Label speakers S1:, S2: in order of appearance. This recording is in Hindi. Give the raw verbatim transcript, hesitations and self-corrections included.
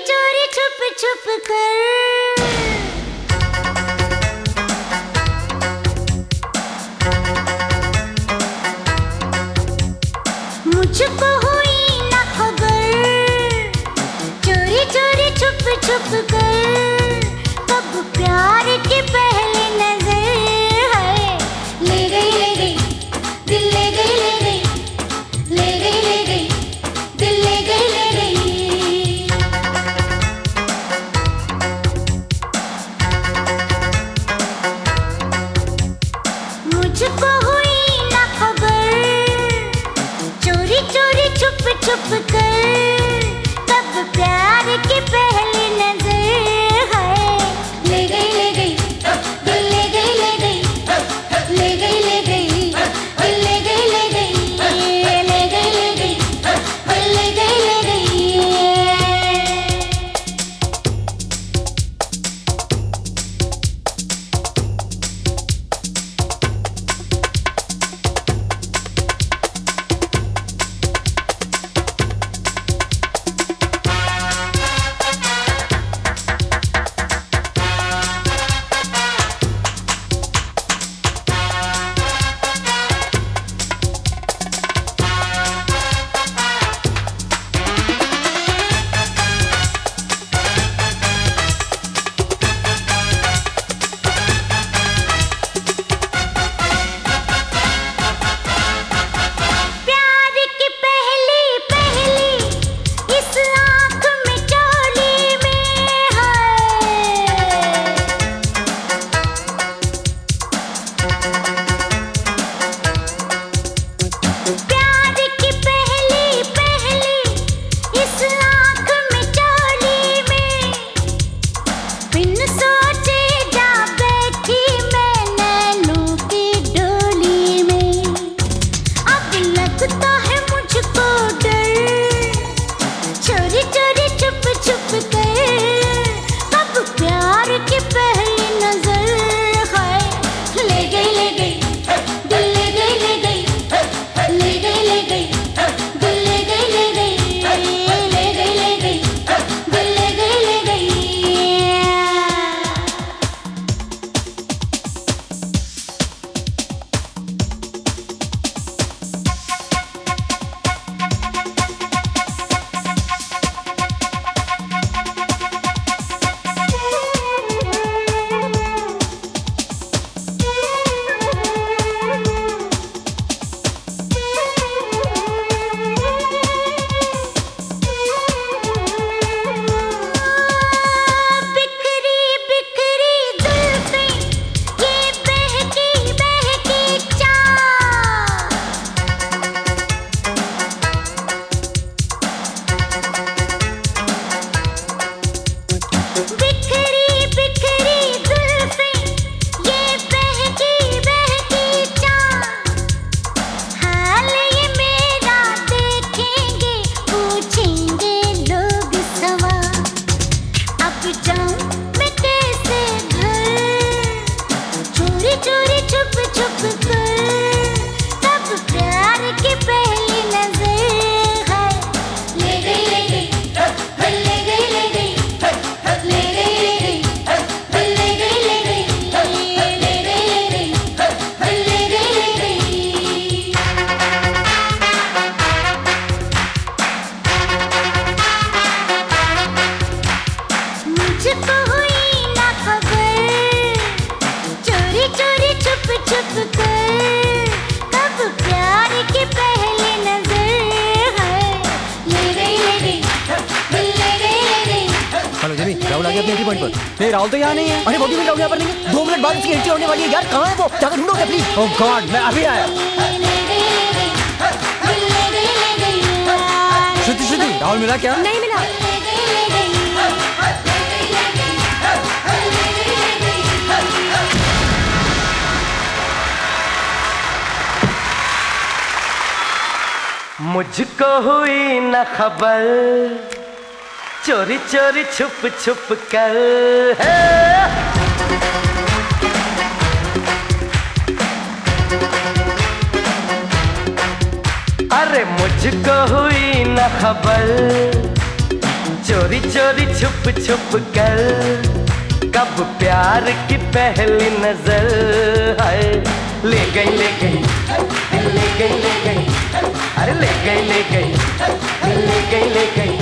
S1: चोरी छुप छुप कर मुझको हुई ना खबर, चोरी चोरी छुप छुप कर कब प्यार की पहली नजर है। ले गई ले गई दिल, ले गई ले गई, ले गई ले गई दिल, ले गई ले गई। मुझको हुई ना खबर, चोरी चोरी छुप छुप कर कब प्यार की पहली नजर है। ले गई ले गई दिल, ले गई ले गई, ले गई ले गई दिल, ले गई ले गई, ले गई ले गई दिल, ले गई ले गई।
S2: राहुल आ गया अपने एंट्री पॉइंट पर। राहुल तो यहाँ नहीं है। अरे वो भी राहुल यहाँ पर नहीं है। दो मिनट बाद इसकी एंट्री होने वाली है यार। कहाँ है वो? जाकर ढूंढो प्लीज। ओह गॉड, मैं अभी आया। श्रुति श्रुति राहुल मिला क्या?
S1: नहीं मिला।
S3: मुझको हुई न खबर, चोरी चोरी छुप छुप कर है। अरे मुझको हुई न खबर, चोरी चोरी चोरी छुप छुप कर, कब प्यार की पहली नजर है। ले गई ले गई ले गई ले गई, अरे ले गई ले गई ले गई ले गई।